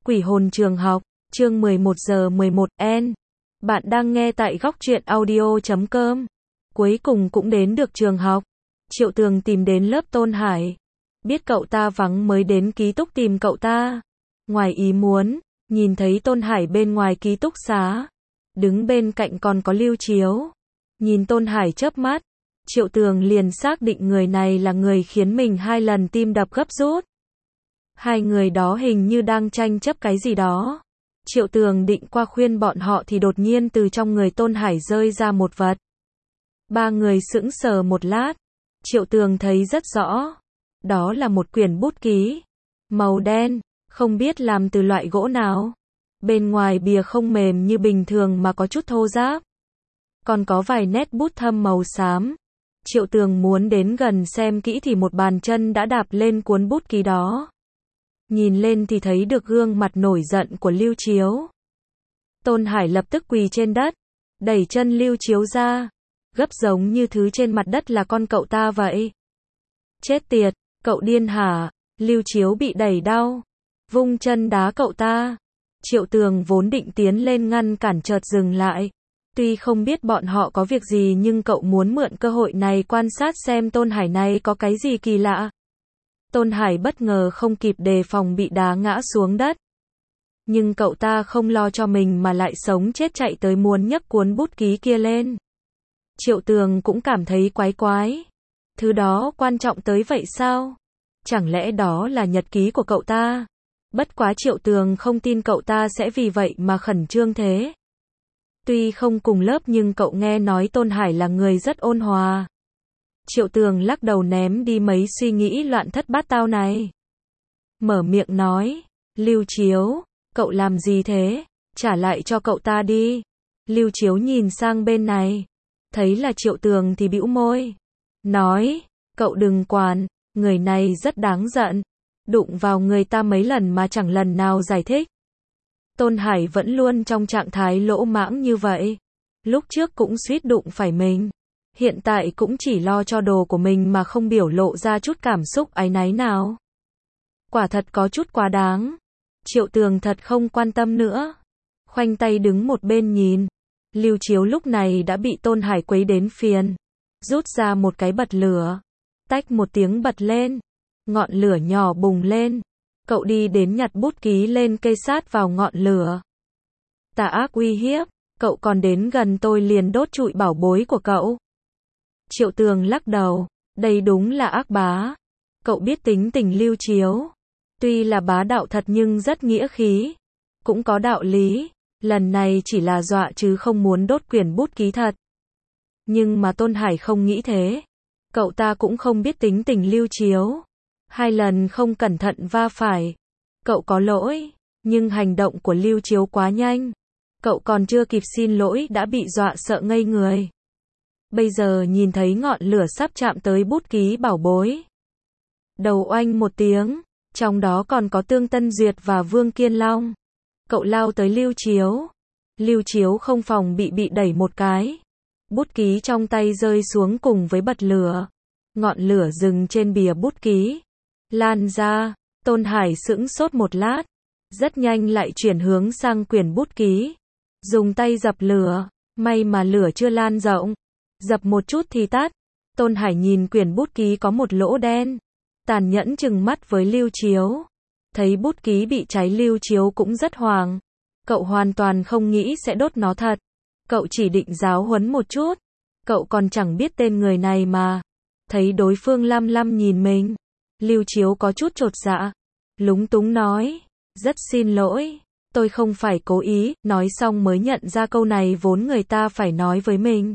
Quỷ hồn trường học, chương 11 giờ 11 N. Bạn đang nghe tại góc truyện audio.com. Cuối cùng cũng đến được trường học. Triệu Tường tìm đến lớp Tôn Hải. Biết cậu ta vắng mới đến ký túc tìm cậu ta. Ngoài ý muốn, nhìn thấy Tôn Hải bên ngoài ký túc xá. Đứng bên cạnh còn có Lưu Chiếu. Nhìn Tôn Hải chớp mắt, Triệu Tường liền xác định người này là người khiến mình 2 lần tim đập gấp rút. Hai người đó hình như đang tranh chấp cái gì đó. Triệu Tường định qua khuyên bọn họ thì đột nhiên từ trong người Tôn Hải rơi ra một vật. Ba người sững sờ một lát. Triệu Tường thấy rất rõ. Đó là một quyển bút ký. Màu đen, không biết làm từ loại gỗ nào. Bên ngoài bìa không mềm như bình thường mà có chút thô ráp. Còn có vài nét bút thâm màu xám. Triệu Tường muốn đến gần xem kỹ thì một bàn chân đã đạp lên cuốn bút ký đó. Nhìn lên thì thấy được gương mặt nổi giận của Lưu Chiếu. Tôn Hải lập tức quỳ trên đất, đẩy chân Lưu Chiếu ra, gấp giống như thứ trên mặt đất là con cậu ta vậy. Chết tiệt, cậu điên hả? Lưu Chiếu bị đẩy đau, vung chân đá cậu ta. Triệu Tường vốn định tiến lên ngăn cản chợt dừng lại. Tuy không biết bọn họ có việc gì nhưng cậu muốn mượn cơ hội này quan sát xem Tôn Hải này có cái gì kỳ lạ. Tôn Hải bất ngờ không kịp đề phòng bị đá ngã xuống đất. Nhưng cậu ta không lo cho mình mà lại sống chết chạy tới muốn nhấc cuốn bút ký kia lên. Triệu Tường cũng cảm thấy quái quái. Thứ đó quan trọng tới vậy sao? Chẳng lẽ đó là nhật ký của cậu ta? Bất quá Triệu Tường không tin cậu ta sẽ vì vậy mà khẩn trương thế. Tuy không cùng lớp nhưng cậu nghe nói Tôn Hải là người rất ôn hòa. Triệu Tường lắc đầu ném đi mấy suy nghĩ loạn thất bát tao này. Mở miệng nói, Lưu Chiếu, cậu làm gì thế? Trả lại cho cậu ta đi. Lưu Chiếu nhìn sang bên này, thấy là Triệu Tường thì bĩu môi. Nói, cậu đừng quản, người này rất đáng giận. Đụng vào người ta mấy lần mà chẳng lần nào giải thích. Tôn Hải vẫn luôn trong trạng thái lỗ mãng như vậy. Lúc trước cũng suýt đụng phải mình. Hiện tại cũng chỉ lo cho đồ của mình mà không biểu lộ ra chút cảm xúc áy náy nào. Quả thật có chút quá đáng. Triệu Tường thật không quan tâm nữa. Khoanh tay đứng một bên nhìn. Lưu Chiếu lúc này đã bị Tôn Hải quấy đến phiền. Rút ra một cái bật lửa. Tách một tiếng bật lên. Ngọn lửa nhỏ bùng lên. Cậu đi đến nhặt bút ký lên kê sát vào ngọn lửa. Tà ác uy hiếp. Cậu còn đến gần tôi liền đốt trụi bảo bối của cậu. Triệu Tường lắc đầu, đây đúng là ác bá. Cậu biết tính tình Lưu Chiếu. Tuy là bá đạo thật nhưng rất nghĩa khí. Cũng có đạo lý. Lần này chỉ là dọa chứ không muốn đốt quyển bút ký thật. Nhưng mà Tôn Hải không nghĩ thế. Cậu ta cũng không biết tính tình Lưu Chiếu. 2 lần không cẩn thận va phải. Cậu có lỗi. Nhưng hành động của Lưu Chiếu quá nhanh. Cậu còn chưa kịp xin lỗi đã bị dọa sợ ngây người. Bây giờ nhìn thấy ngọn lửa sắp chạm tới bút ký bảo bối. Đầu oanh một tiếng, trong đó còn có Tương Tân Duyệt và Vương Kiên Long. Cậu lao tới Lưu Chiếu. Lưu Chiếu không phòng bị đẩy một cái. Bút ký trong tay rơi xuống cùng với bật lửa. Ngọn lửa dừng trên bìa bút ký. Lan ra, Tôn Hải sững sốt một lát. Rất nhanh lại chuyển hướng sang quyển bút ký. Dùng tay dập lửa, may mà lửa chưa lan rộng. Dập một chút thì tắt. Tôn Hải nhìn quyển bút ký có một lỗ đen. Tàn nhẫn trừng mắt với Lưu Chiếu. Thấy bút ký bị cháy Lưu Chiếu cũng rất hoảng. Cậu hoàn toàn không nghĩ sẽ đốt nó thật. Cậu chỉ định giáo huấn một chút. Cậu còn chẳng biết tên người này mà. Thấy đối phương lăm lăm nhìn mình. Lưu Chiếu có chút chột dạ. Lúng túng nói. Rất xin lỗi. Tôi không phải cố ý. Nói xong mới nhận ra câu này vốn người ta phải nói với mình.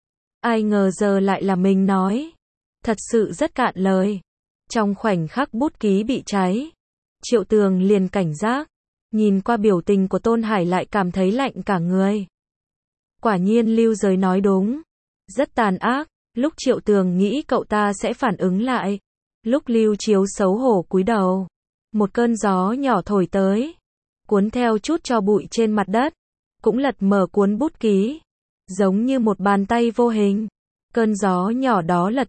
Ai ngờ giờ lại là mình nói. Thật sự rất cạn lời. Trong khoảnh khắc bút ký bị cháy, Triệu Tường liền cảnh giác. Nhìn qua biểu tình của Tôn Hải lại cảm thấy lạnh cả người. Quả nhiên Lưu Giới nói đúng. Rất tàn ác. Lúc Triệu Tường nghĩ cậu ta sẽ phản ứng lại. Lúc Lưu Chiếu xấu hổ cúi đầu. Một cơn gió nhỏ thổi tới. Cuốn theo chút tro bụi trên mặt đất. Cũng lật mở cuốn bút ký. Giống như một bàn tay vô hình. Cơn gió nhỏ đó lật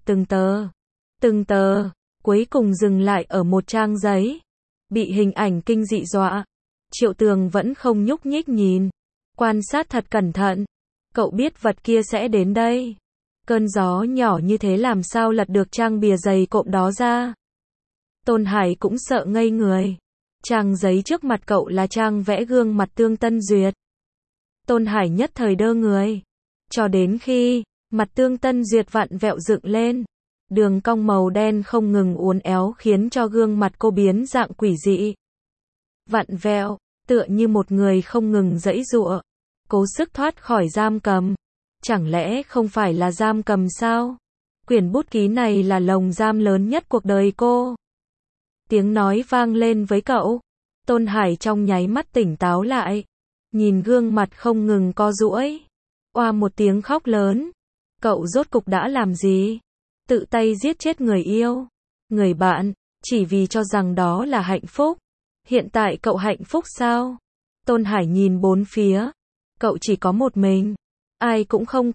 từng tờ, cuối cùng dừng lại ở một trang giấy. Bị hình ảnh kinh dị dọa. Triệu Tường vẫn không nhúc nhích nhìn. Quan sát thật cẩn thận. Cậu biết vật kia sẽ đến đây. Cơn gió nhỏ như thế làm sao lật được trang bìa dày cộm đó ra. Tôn Hải cũng sợ ngây người. Trang giấy trước mặt cậu là trang vẽ gương mặt Tương Tân Duyệt. Tôn Hải nhất thời đơ người. Cho đến khi mặt Tương Tân Duyệt vặn vẹo dựng lên. Đường cong màu đen không ngừng uốn éo khiến cho gương mặt cô biến dạng quỷ dị. Vặn vẹo, tựa như một người không ngừng giãy giụa, cố sức thoát khỏi giam cầm. Chẳng lẽ không phải là giam cầm sao? Quyển bút ký này là lồng giam lớn nhất cuộc đời cô. Tiếng nói vang lên với cậu. Tôn Hải trong nháy mắt tỉnh táo lại. Nhìn gương mặt không ngừng co duỗi. Oa một tiếng khóc lớn. Cậu rốt cục đã làm gì? Tự tay giết chết người yêu, người bạn, chỉ vì cho rằng đó là hạnh phúc. Hiện tại cậu hạnh phúc sao? Tôn Hải nhìn bốn phía. Cậu chỉ có một mình. Ai cũng không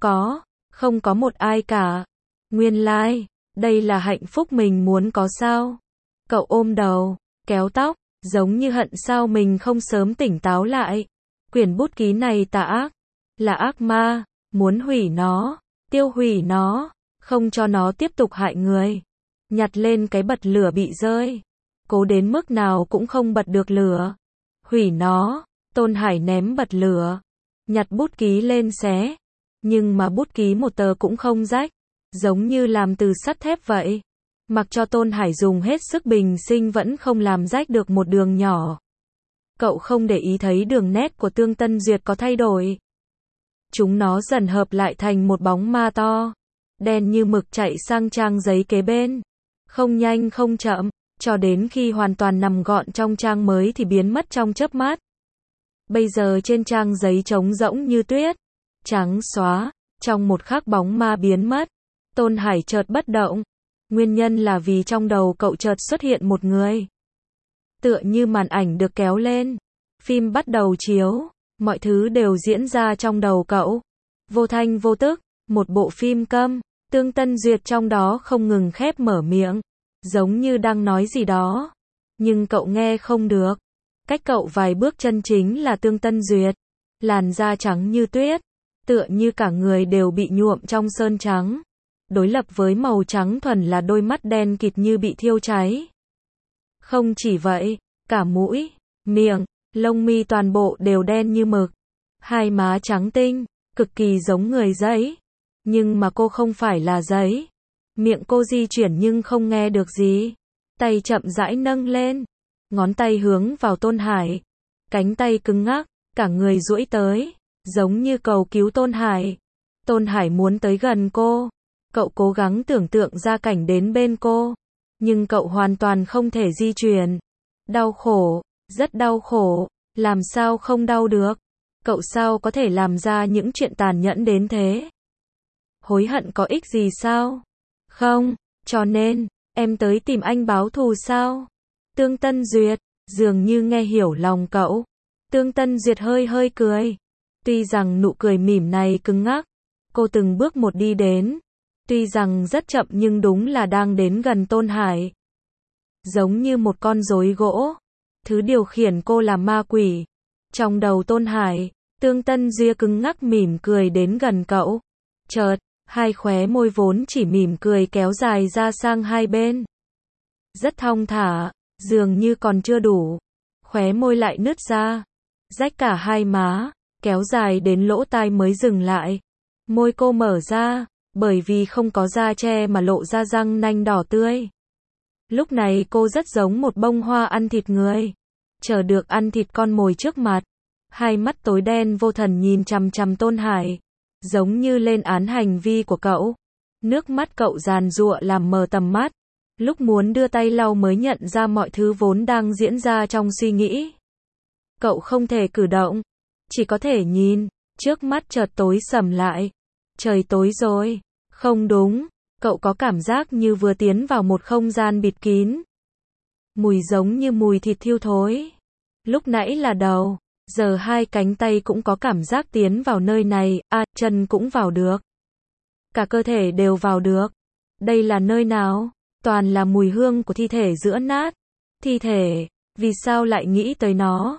có một ai cả. Nguyên lai, đây là hạnh phúc mình muốn có sao? Cậu ôm đầu, kéo tóc, giống như hận sao mình không sớm tỉnh táo lại. Quyển bút ký này tà ác, là ác ma, muốn hủy nó, tiêu hủy nó, không cho nó tiếp tục hại người. Nhặt lên cái bật lửa bị rơi. Cố đến mức nào cũng không bật được lửa. Hủy nó. Tôn Hải ném bật lửa. Nhặt bút ký lên xé. Nhưng mà bút ký một tờ cũng không rách. Giống như làm từ sắt thép vậy. Mặc cho Tôn Hải dùng hết sức bình sinh vẫn không làm rách được một đường nhỏ. Cậu không để ý thấy đường nét của Tương Tân Duyệt có thay đổi. Chúng nó dần hợp lại thành một bóng ma to. Đen như mực chạy sang trang giấy kế bên. Không nhanh không chậm, cho đến khi hoàn toàn nằm gọn trong trang mới thì biến mất trong chớp mắt. Bây giờ trên trang giấy trống rỗng như tuyết, trắng xóa, trong một khắc bóng ma biến mất. Tôn Hải chợt bất động. Nguyên nhân là vì trong đầu cậu chợt xuất hiện một người. Tựa như màn ảnh được kéo lên. Phim bắt đầu chiếu, mọi thứ đều diễn ra trong đầu cậu. Vô thanh vô tức, một bộ phim câm. Tương Tân Duyệt trong đó không ngừng khép mở miệng, giống như đang nói gì đó, nhưng cậu nghe không được. Cách cậu vài bước chân chính là Tương Tân Duyệt, làn da trắng như tuyết, tựa như cả người đều bị nhuộm trong sơn trắng. Đối lập với màu trắng thuần là đôi mắt đen kịt như bị thiêu cháy. Không chỉ vậy, cả mũi, miệng, lông mi toàn bộ đều đen như mực. Hai má trắng tinh, cực kỳ giống người giấy. Nhưng mà cô không phải là giấy. Miệng cô di chuyển nhưng không nghe được gì. Tay chậm rãi nâng lên. Ngón tay hướng vào Tôn Hải. Cánh tay cứng ngắc, cả người duỗi tới. Giống như cầu cứu Tôn Hải. Tôn Hải muốn tới gần cô. Cậu cố gắng tưởng tượng ra cảnh đến bên cô. Nhưng cậu hoàn toàn không thể di chuyển. Đau khổ, rất đau khổ. Làm sao không đau được? Cậu sao có thể làm ra những chuyện tàn nhẫn đến thế? Hối hận có ích gì sao? Không, cho nên, em tới tìm anh báo thù sao? Tương Tân Duyệt, dường như nghe hiểu lòng cậu. Tương Tân Duyệt hơi hơi cười. Tuy rằng nụ cười mỉm này cứng ngắc, cô từng bước một đi đến. Tuy rằng rất chậm nhưng đúng là đang đến gần Tôn Hải. Giống như một con rối gỗ. Thứ điều khiển cô là ma quỷ. Trong đầu Tôn Hải, Tương Tân Duyệt cứng ngắc mỉm cười đến gần cậu. Chợt, hai khóe môi vốn chỉ mỉm cười kéo dài ra sang hai bên. Rất thong thả, dường như còn chưa đủ. Khóe môi lại nứt ra, rách cả hai má, kéo dài đến lỗ tai mới dừng lại. Môi cô mở ra, bởi vì không có da che mà lộ ra răng nanh đỏ tươi. Lúc này cô rất giống một bông hoa ăn thịt người. Chờ được ăn thịt con mồi trước mặt. Hai mắt tối đen vô thần nhìn chằm chằm Tôn Hải. Giống như lên án hành vi của cậu. Nước mắt cậu giàn giụa làm mờ tầm mắt. Lúc muốn đưa tay lau mới nhận ra mọi thứ vốn đang diễn ra trong suy nghĩ. Cậu không thể cử động. Chỉ có thể nhìn. Trước mắt chợt tối sầm lại. Trời tối rồi. Không đúng. Cậu có cảm giác như vừa tiến vào một không gian bịt kín. Mùi giống như mùi thịt thiêu thối. Lúc nãy là đầu. Giờ hai cánh tay cũng có cảm giác tiến vào nơi này, chân cũng vào được. Cả cơ thể đều vào được. Đây là nơi nào? Toàn là mùi hương của thi thể giữa nát. Thi thể, vì sao lại nghĩ tới nó?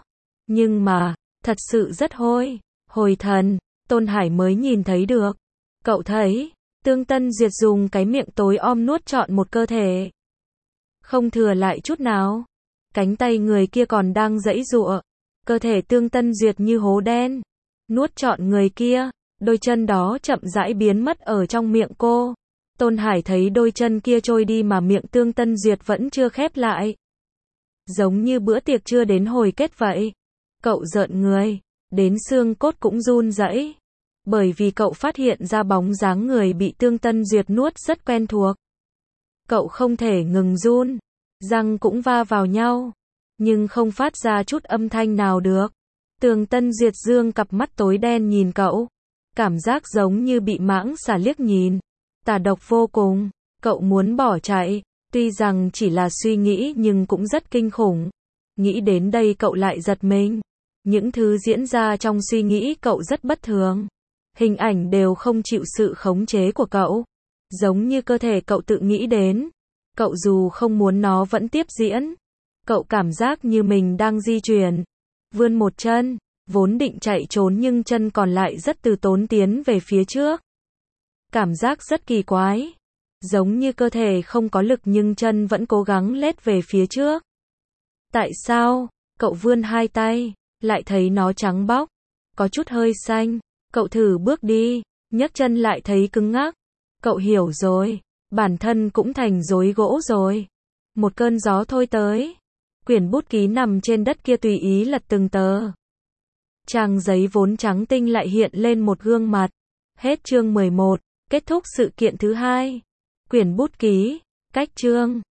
Nhưng mà, thật sự rất hôi. Hồi thần, Tôn Hải mới nhìn thấy được. Cậu thấy, Tương Tân Duyệt dùng cái miệng tối om nuốt trọn một cơ thể. Không thừa lại chút nào. Cánh tay người kia còn đang giãy giụa. Cơ thể Tương Tân Duyệt như hố đen. Nuốt trọn người kia. Đôi chân đó chậm rãi biến mất ở trong miệng cô. Tôn Hải thấy đôi chân kia trôi đi mà miệng Tương Tân Duyệt vẫn chưa khép lại. Giống như bữa tiệc chưa đến hồi kết vậy. Cậu rợn người. Đến xương cốt cũng run rẩy. Bởi vì cậu phát hiện ra bóng dáng người bị Tương Tân Duyệt nuốt rất quen thuộc. Cậu không thể ngừng run. Răng cũng va vào nhau. Nhưng không phát ra chút âm thanh nào được. Tương Tân Duyệt dương cặp mắt tối đen nhìn cậu. Cảm giác giống như bị mãng xà liếc nhìn. Tà độc vô cùng. Cậu muốn bỏ chạy. Tuy rằng chỉ là suy nghĩ nhưng cũng rất kinh khủng. Nghĩ đến đây cậu lại giật mình. Những thứ diễn ra trong suy nghĩ cậu rất bất thường. Hình ảnh đều không chịu sự khống chế của cậu. Giống như cơ thể cậu tự nghĩ đến. Cậu dù không muốn nó vẫn tiếp diễn. Cậu cảm giác như mình đang di chuyển. Vươn một chân. Vốn định chạy trốn nhưng chân còn lại rất từ tốn tiến về phía trước. Cảm giác rất kỳ quái. Giống như cơ thể không có lực nhưng chân vẫn cố gắng lết về phía trước. Tại sao? Cậu vươn hai tay. Lại thấy nó trắng bóc. Có chút hơi xanh. Cậu thử bước đi. Nhấc chân lại thấy cứng ngắc. Cậu hiểu rồi. Bản thân cũng thành rối gỗ rồi. Một cơn gió thôi tới. Quyển bút ký nằm trên đất kia tùy ý lật từng tờ. Trang giấy vốn trắng tinh lại hiện lên một gương mặt. Hết chương 11. Kết thúc sự kiện thứ 2. Quyển bút ký. Cách chương.